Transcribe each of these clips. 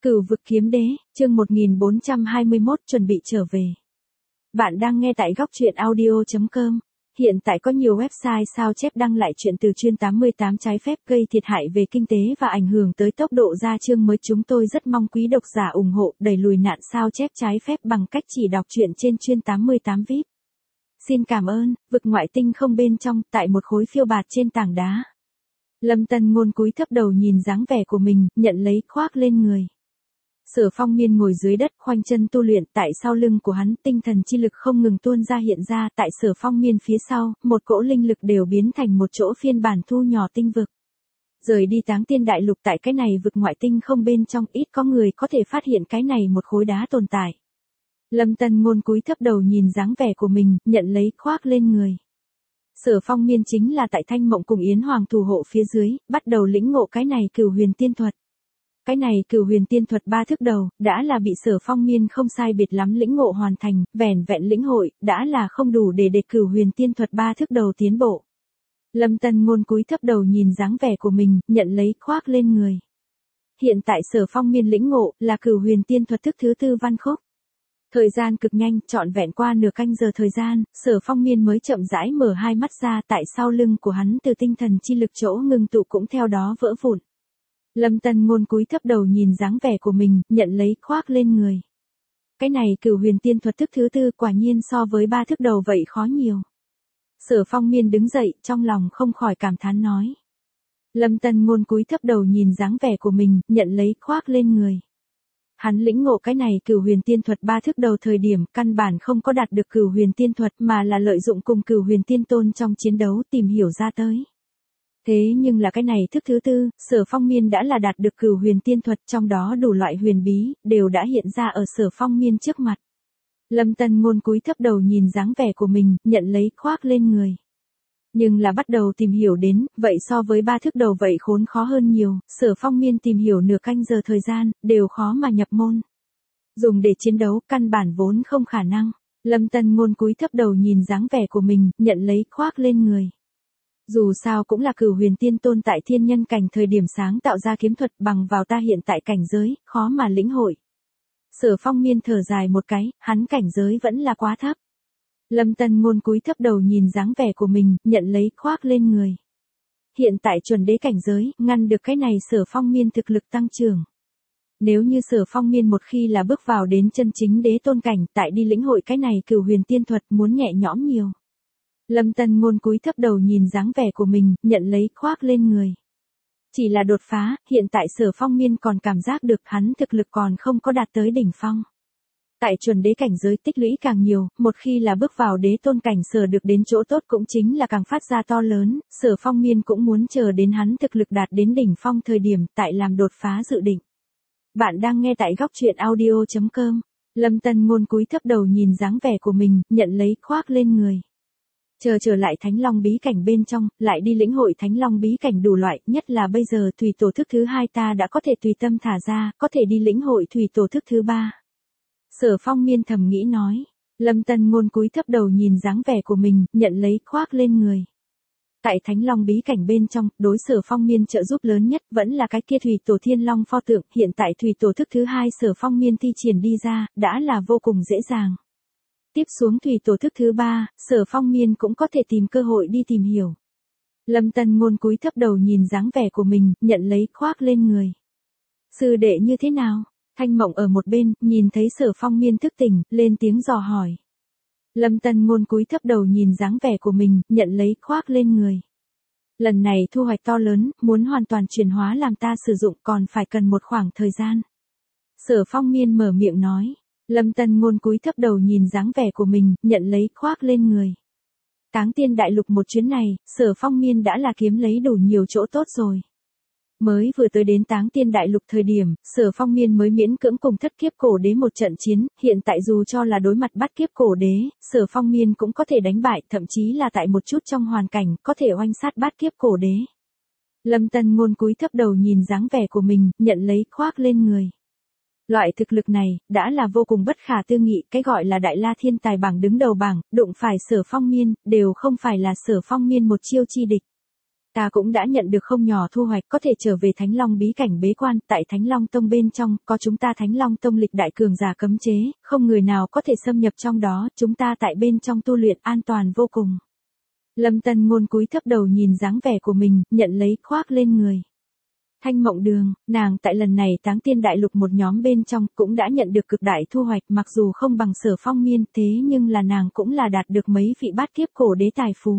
Cửu vực kiếm đế, chương 1421 chuẩn bị trở về. Bạn đang nghe tại góc truyện audio.com. Hiện tại có nhiều website sao chép đăng lại chuyện từ chuyên 88 trái phép gây thiệt hại về kinh tế và ảnh hưởng tới tốc độ ra chương mới. Chúng tôi rất mong quý độc giả ủng hộ đẩy lùi nạn sao chép trái phép bằng cách chỉ đọc truyện trên chuyên 88 VIP. Xin cảm ơn. Vực ngoại tinh không bên trong, tại một khối phiêu bạt trên tảng đá. Lâm Tân Ngôn cúi thấp đầu nhìn dáng vẻ của mình, nhận lấy khoác lên người. Sở Phong Miên ngồi dưới đất khoanh chân tu luyện, tại sau lưng của hắn tinh thần chi lực không ngừng tuôn ra hiện ra, tại Sở Phong Miên phía sau, một cỗ linh lực đều biến thành một chỗ phiên bản thu nhỏ tinh vực. Rời đi Táng Tiên Đại Lục, tại cái này vực ngoại tinh không bên trong ít có người có thể phát hiện cái này một khối đá tồn tại. Lâm Tân Ngôn cúi thấp đầu nhìn dáng vẻ của mình, nhận lấy khoác lên người. Sở Phong Miên chính là tại Thanh Mộng cùng Yến Hoàng thủ hộ phía dưới, bắt đầu lĩnh ngộ cái này Cửu Huyền Tiên Thuật. Cái này Cửu Huyền Tiên Thuật 3 thức đầu, đã là bị Sở Phong Miên không sai biệt lắm lĩnh ngộ hoàn thành, vẻn vẹn lĩnh hội, đã là không đủ để Cửu Huyền Tiên Thuật 3 thức đầu tiến bộ. Lâm Tân Ngôn cúi thấp đầu nhìn dáng vẻ của mình, nhận lấy khoác lên người. Hiện tại Sở Phong Miên lĩnh ngộ là Cửu Huyền Tiên Thuật thức thứ tư văn khúc. Thời gian cực nhanh, trọn vẹn qua nửa canh giờ thời gian, Sở Phong Miên mới chậm rãi mở hai mắt ra, tại sau lưng của hắn từ tinh thần chi lực chỗ ngưng tụ cũng theo đó vỡ vụn. Lâm Tân Ngôn cúi thấp đầu nhìn dáng vẻ của mình, nhận lấy khoác lên người. Cái này Cửu Huyền Tiên Thuật thức thứ tư quả nhiên so với 3 thức đầu vậy khó nhiều. Sở Phong Miên đứng dậy, trong lòng không khỏi cảm thán nói. Lâm Tân Ngôn cúi thấp đầu nhìn dáng vẻ của mình, nhận lấy khoác lên người. Hắn lĩnh ngộ cái này Cửu Huyền Tiên Thuật 3 thức đầu thời điểm, căn bản không có đạt được Cửu Huyền Tiên Thuật mà là lợi dụng cùng Cửu Huyền Tiên Tôn trong chiến đấu tìm hiểu ra tới. Thế nhưng là cái này thức thứ tư, Sở Phong Miên đã là đạt được Cửu Huyền Tiên Thuật, trong đó đủ loại huyền bí, đều đã hiện ra ở Sở Phong Miên trước mặt. Lâm Tân Ngôn cúi thấp đầu nhìn dáng vẻ của mình, nhận lấy khoác lên người. Nhưng là bắt đầu tìm hiểu đến, vậy so với 3 thức đầu vậy khốn khó hơn nhiều, Sở Phong Miên tìm hiểu nửa canh giờ thời gian, đều khó mà nhập môn. Dùng để chiến đấu, căn bản vốn không khả năng. Lâm Tân Ngôn cúi thấp đầu nhìn dáng vẻ của mình, nhận lấy khoác lên người. Dù sao cũng là Cửu Huyền Tiên Tôn tại thiên nhân cảnh thời điểm sáng tạo ra kiếm thuật, bằng vào ta hiện tại cảnh giới, khó mà lĩnh hội. Sở Phong Miên thở dài một cái, hắn cảnh giới vẫn là quá thấp. Lâm Tân Ngôn cúi thấp đầu nhìn dáng vẻ của mình, nhận lấy khoác lên người. Hiện tại chuẩn đế cảnh giới, ngăn được cái này Sở Phong Miên thực lực tăng trưởng. Nếu như Sở Phong Miên một khi là bước vào đến chân chính đế tôn cảnh, tại đi lĩnh hội cái này Cửu Huyền Tiên Thuật muốn nhẹ nhõm nhiều. Lâm Tân Ngôn cúi thấp đầu nhìn dáng vẻ của mình, nhận lấy khoác lên người. Chỉ là đột phá, hiện tại Sở Phong Miên còn cảm giác được hắn thực lực còn không có đạt tới đỉnh phong. Tại chuẩn đế cảnh giới tích lũy càng nhiều, một khi là bước vào đế tôn cảnh sở được đến chỗ tốt cũng chính là càng phát ra to lớn, Sở Phong Miên cũng muốn chờ đến hắn thực lực đạt đến đỉnh phong thời điểm, tại làm đột phá dự định. Bạn đang nghe tại góc truyện audio.com. Lâm Tân Ngôn cúi thấp đầu nhìn dáng vẻ của mình, nhận lấy khoác lên người. Trở lại Thánh Long bí cảnh bên trong, lại đi lĩnh hội Thánh Long bí cảnh đủ loại, nhất là bây giờ thủy tổ thức thứ 2 ta đã có thể tùy tâm thả ra, có thể đi lĩnh hội thủy tổ thức thứ 3. Sở Phong Miên thầm nghĩ nói. Lâm Tân Ngôn cúi thấp đầu nhìn dáng vẻ của mình, nhận lấy khoác lên người. Tại Thánh Long bí cảnh bên trong, đối Sở Phong Miên trợ giúp lớn nhất vẫn là cái kia thủy tổ thiên long pho tượng, hiện tại thủy tổ thức thứ 2 Sở Phong Miên thi triển đi ra, đã là vô cùng dễ dàng. Tiếp xuống thủy tổ thức thứ 3, Sở Phong Miên cũng có thể tìm cơ hội đi tìm hiểu. Lâm Tân Ngôn cúi thấp đầu nhìn dáng vẻ của mình, nhận lấy khoác lên người. Sư đệ như thế nào? Thanh Mộng ở một bên, nhìn thấy Sở Phong Miên thức tỉnh, lên tiếng dò hỏi. Lâm Tân Ngôn cúi thấp đầu nhìn dáng vẻ của mình, nhận lấy khoác lên người. Lần này thu hoạch to lớn, muốn hoàn toàn chuyển hóa làm ta sử dụng còn phải cần một khoảng thời gian. Sở Phong Miên mở miệng nói. Lâm Tân Ngôn cúi thấp đầu nhìn dáng vẻ của mình, nhận lấy khoác lên người. Táng Tiên Đại Lục một chuyến này, Sở Phong Miên đã là kiếm lấy đủ nhiều chỗ tốt rồi. Mới vừa tới đến Táng Tiên Đại Lục thời điểm, Sở Phong Miên mới miễn cưỡng cùng thất kiếp cổ đế một trận chiến, hiện tại dù cho là đối mặt bắt kiếp cổ đế, Sở Phong Miên cũng có thể đánh bại, thậm chí là tại một chút trong hoàn cảnh, có thể oanh sát bắt kiếp cổ đế. Lâm Tân Ngôn cúi thấp đầu nhìn dáng vẻ của mình, nhận lấy khoác lên người. Loại thực lực này, đã là vô cùng bất khả tư nghị, cái gọi là đại la thiên tài bảng đứng đầu bảng, đụng phải Sở Phong Miên, đều không phải là Sở Phong Miên một chiêu chi địch. Ta cũng đã nhận được không nhỏ thu hoạch, có thể trở về Thánh Long bí cảnh bế quan. Tại Thánh Long Tông bên trong, có chúng ta Thánh Long Tông lịch đại cường giả cấm chế, không người nào có thể xâm nhập trong đó, chúng ta tại bên trong tu luyện an toàn vô cùng. Lâm Tân Ngôn cúi thấp đầu nhìn dáng vẻ của mình, nhận lấy khoác lên người. Thanh Mộng Đường, nàng tại lần này Táng Tiên Đại Lục một nhóm bên trong cũng đã nhận được cực đại thu hoạch, mặc dù không bằng Sở Phong Miên, thế nhưng là nàng cũng là đạt được mấy vị bát kiếp cổ đế tài phú.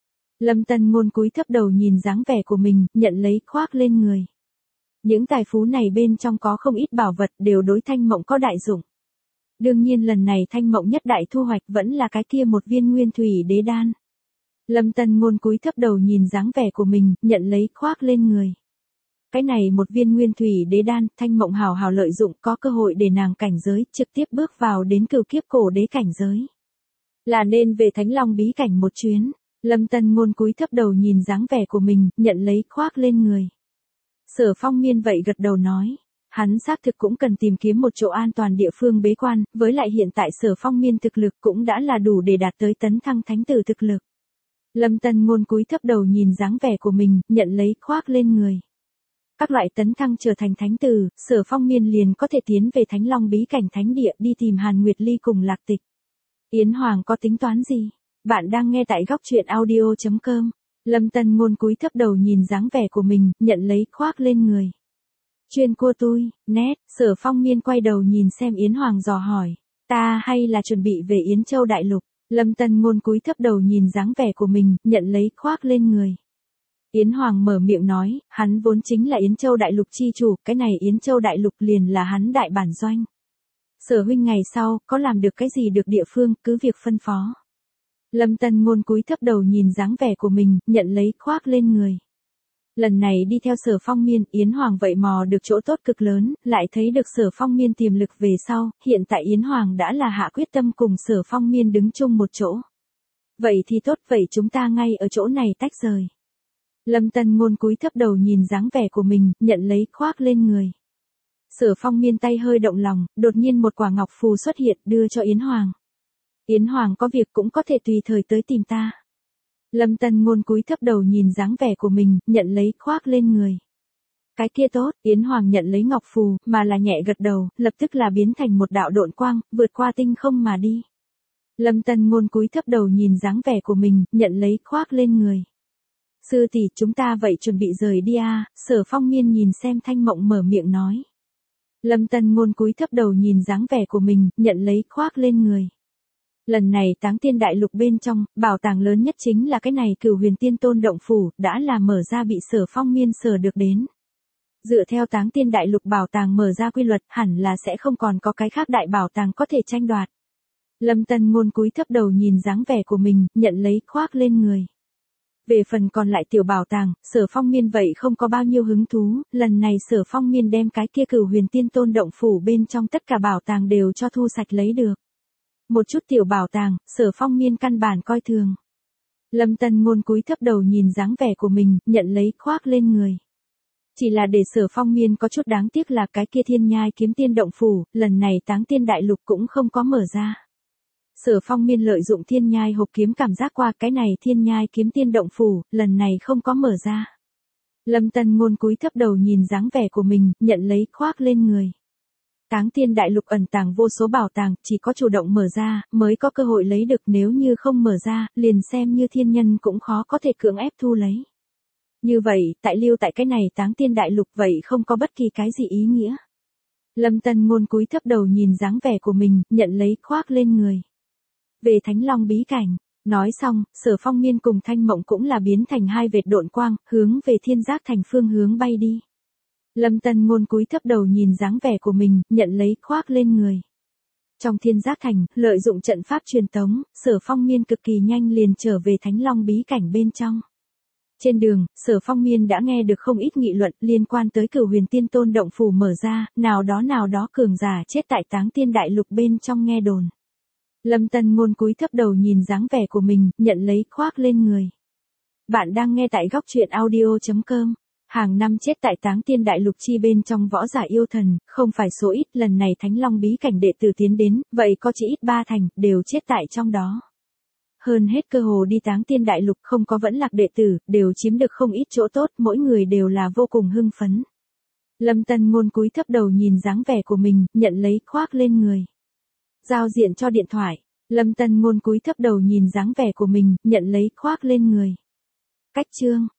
Lâm Tân Ngôn cúi thấp đầu nhìn dáng vẻ của mình, nhận lấy khoác lên người. Những tài phú này bên trong có không ít bảo vật, đều đối Thanh Mộng có đại dụng. Đương nhiên lần này Thanh Mộng nhất đại thu hoạch vẫn là cái kia một viên Nguyên Thủy Đế Đan. Lâm Tân Ngôn cúi thấp đầu nhìn dáng vẻ của mình, nhận lấy khoác lên người. Cái này một viên Nguyên Thủy Đế Đan, Thanh Mộng hào hào lợi dụng, có cơ hội để nàng cảnh giới, trực tiếp bước vào đến cửu kiếp cổ đế cảnh giới. Là nên về Thánh Long bí cảnh một chuyến. Lâm Tân Ngôn cúi thấp đầu nhìn dáng vẻ của mình, nhận lấy khoác lên người. Sở Phong Miên vậy gật đầu nói. Hắn xác thực cũng cần tìm kiếm một chỗ an toàn địa phương bế quan, với lại hiện tại Sở Phong Miên thực lực cũng đã là đủ để đạt tới tấn thăng thánh tử thực lực. Lâm Tân Ngôn cúi thấp đầu nhìn dáng vẻ của mình, nhận lấy khoác lên người. Các loại tấn thăng trở thành thánh tử, Sở Phong Miên liền có thể tiến về Thánh Long bí cảnh thánh địa đi tìm Hàn Nguyệt Ly cùng Lạc Tịch. Yến Hoàng có tính toán gì? Bạn đang nghe tại góc truyện audio.com. Lâm Tân Ngôn cúi thấp đầu nhìn dáng vẻ của mình, nhận lấy khoác lên người. Chuyên cua tôi, nét, Sở Phong Miên quay đầu nhìn xem Yến Hoàng dò hỏi. Ta hay là chuẩn bị về Yến Châu Đại Lục? Lâm Tân Ngôn cúi thấp đầu nhìn dáng vẻ của mình, nhận lấy khoác lên người. Yến Hoàng mở miệng nói, hắn vốn chính là Yến Châu Đại Lục chi chủ, cái này Yến Châu Đại Lục liền là hắn đại bản doanh. Sở huynh ngày sau, có làm được cái gì được địa phương, cứ việc phân phó. Lâm Tân Ngôn cúi thấp đầu nhìn dáng vẻ của mình, nhận lấy khoác lên người. Lần này đi theo Sở Phong Miên, Yến Hoàng vậy mò được chỗ tốt cực lớn, lại thấy được Sở Phong Miên tiềm lực về sau, hiện tại Yến Hoàng đã là hạ quyết tâm cùng Sở Phong Miên đứng chung một chỗ. Vậy thì tốt, vậy chúng ta ngay ở chỗ này tách rời. Lâm Tân Ngôn cúi thấp đầu nhìn dáng vẻ của mình, nhận lấy khoác lên người. Sở Phong Miên tay hơi động lòng, đột nhiên một quả ngọc phù xuất hiện đưa cho Yến Hoàng. Yến Hoàng có việc cũng có thể tùy thời tới tìm ta. Lâm Tân Ngôn cúi thấp đầu nhìn dáng vẻ của mình, nhận lấy khoác lên người. Cái kia tốt, Yến Hoàng nhận lấy ngọc phù, mà là nhẹ gật đầu, lập tức là biến thành một đạo độn quang, vượt qua tinh không mà đi. Lâm Tân Ngôn cúi thấp đầu nhìn dáng vẻ của mình, nhận lấy khoác lên người. Sư tỷ, chúng ta vậy chuẩn bị rời đi à? Sở Phong Miên nhìn xem Thanh Mộng mở miệng nói. Lâm Tân Ngôn cúi thấp đầu nhìn dáng vẻ của mình, nhận lấy khoác lên người. Lần này Táng Tiên Đại Lục bên trong, bảo tàng lớn nhất chính là cái này Cửu Huyền Tiên Tôn động phủ, đã là mở ra bị Sở Phong Miên sờ được đến. Dựa theo Táng Tiên Đại Lục bảo tàng mở ra quy luật, hẳn là sẽ không còn có cái khác đại bảo tàng có thể tranh đoạt. Lâm Tân Ngôn cúi thấp đầu nhìn dáng vẻ của mình, nhận lấy khoác lên người. Về phần còn lại tiểu bảo tàng, Sở Phong Miên vậy không có bao nhiêu hứng thú, lần này Sở Phong Miên đem cái kia Cửu Huyền Tiên Tôn động phủ bên trong tất cả bảo tàng đều cho thu sạch lấy được. Một chút tiểu bảo tàng, Sở Phong Miên căn bản coi thường. Lâm Tân Ngôn cúi thấp đầu nhìn dáng vẻ của mình, nhận lấy khoác lên người. Chỉ là để Sở Phong Miên có chút đáng tiếc là cái kia Thiên Nhai Kiếm Tiên động phủ, lần này Táng Tiên Đại Lục cũng không có mở ra. Sở Phong Miên lợi dụng Thiên Nhai hộp kiếm cảm giác qua cái này Thiên Nhai Kiếm Tiên động phủ, lần này không có mở ra. Lâm Tân Ngôn cúi thấp đầu nhìn dáng vẻ của mình, nhận lấy khoác lên người. Táng Tiên Đại Lục ẩn tàng vô số bảo tàng, chỉ có chủ động mở ra, mới có cơ hội lấy được, nếu như không mở ra, liền xem như thiên nhân cũng khó có thể cưỡng ép thu lấy. Như vậy, tại lưu tại cái này Táng Tiên Đại Lục vậy không có bất kỳ cái gì ý nghĩa. Lâm Tân Ngôn cúi thấp đầu nhìn dáng vẻ của mình, nhận lấy khoác lên người. Về Thánh Long bí cảnh, nói xong, Sở Phong Miên cùng Thanh Mộng cũng là biến thành hai vệt độn quang, hướng về Thiên Giác Thành phương hướng bay đi. Lâm Tân Ngôn cúi thấp đầu nhìn dáng vẻ của mình, nhận lấy khoác lên người. Trong Thiên Giác Thành, lợi dụng trận pháp truyền tống, Sở Phong Miên cực kỳ nhanh liền trở về Thánh Long bí cảnh bên trong. Trên đường, Sở Phong Miên đã nghe được không ít nghị luận liên quan tới Cửu Huyền Tiên Tôn động phủ mở ra, nào đó cường giả chết tại Táng Tiên Đại Lục bên trong nghe đồn. Lâm Tân Ngôn cúi thấp đầu nhìn dáng vẻ của mình, nhận lấy khoác lên người. Bạn đang nghe tại góc truyện audio.com. Hàng năm chết tại Táng Tiên Đại Lục chi bên trong võ giả yêu thần, không phải số ít, lần này Thánh Long bí cảnh đệ tử tiến đến, vậy có chỉ ít 3 thành, đều chết tại trong đó. Hơn hết cơ hồ đi táng tiên đại lục không có vẫn lạc đệ tử, đều chiếm được không ít chỗ tốt, mỗi người đều là vô cùng hưng phấn. Lâm Tân Ngôn cúi thấp đầu nhìn dáng vẻ của mình, nhận lấy, khoác lên người. Giao diện cho điện thoại. Lâm Tân Ngôn cúi thấp đầu nhìn dáng vẻ của mình, nhận lấy, khoác lên người. Cách chương.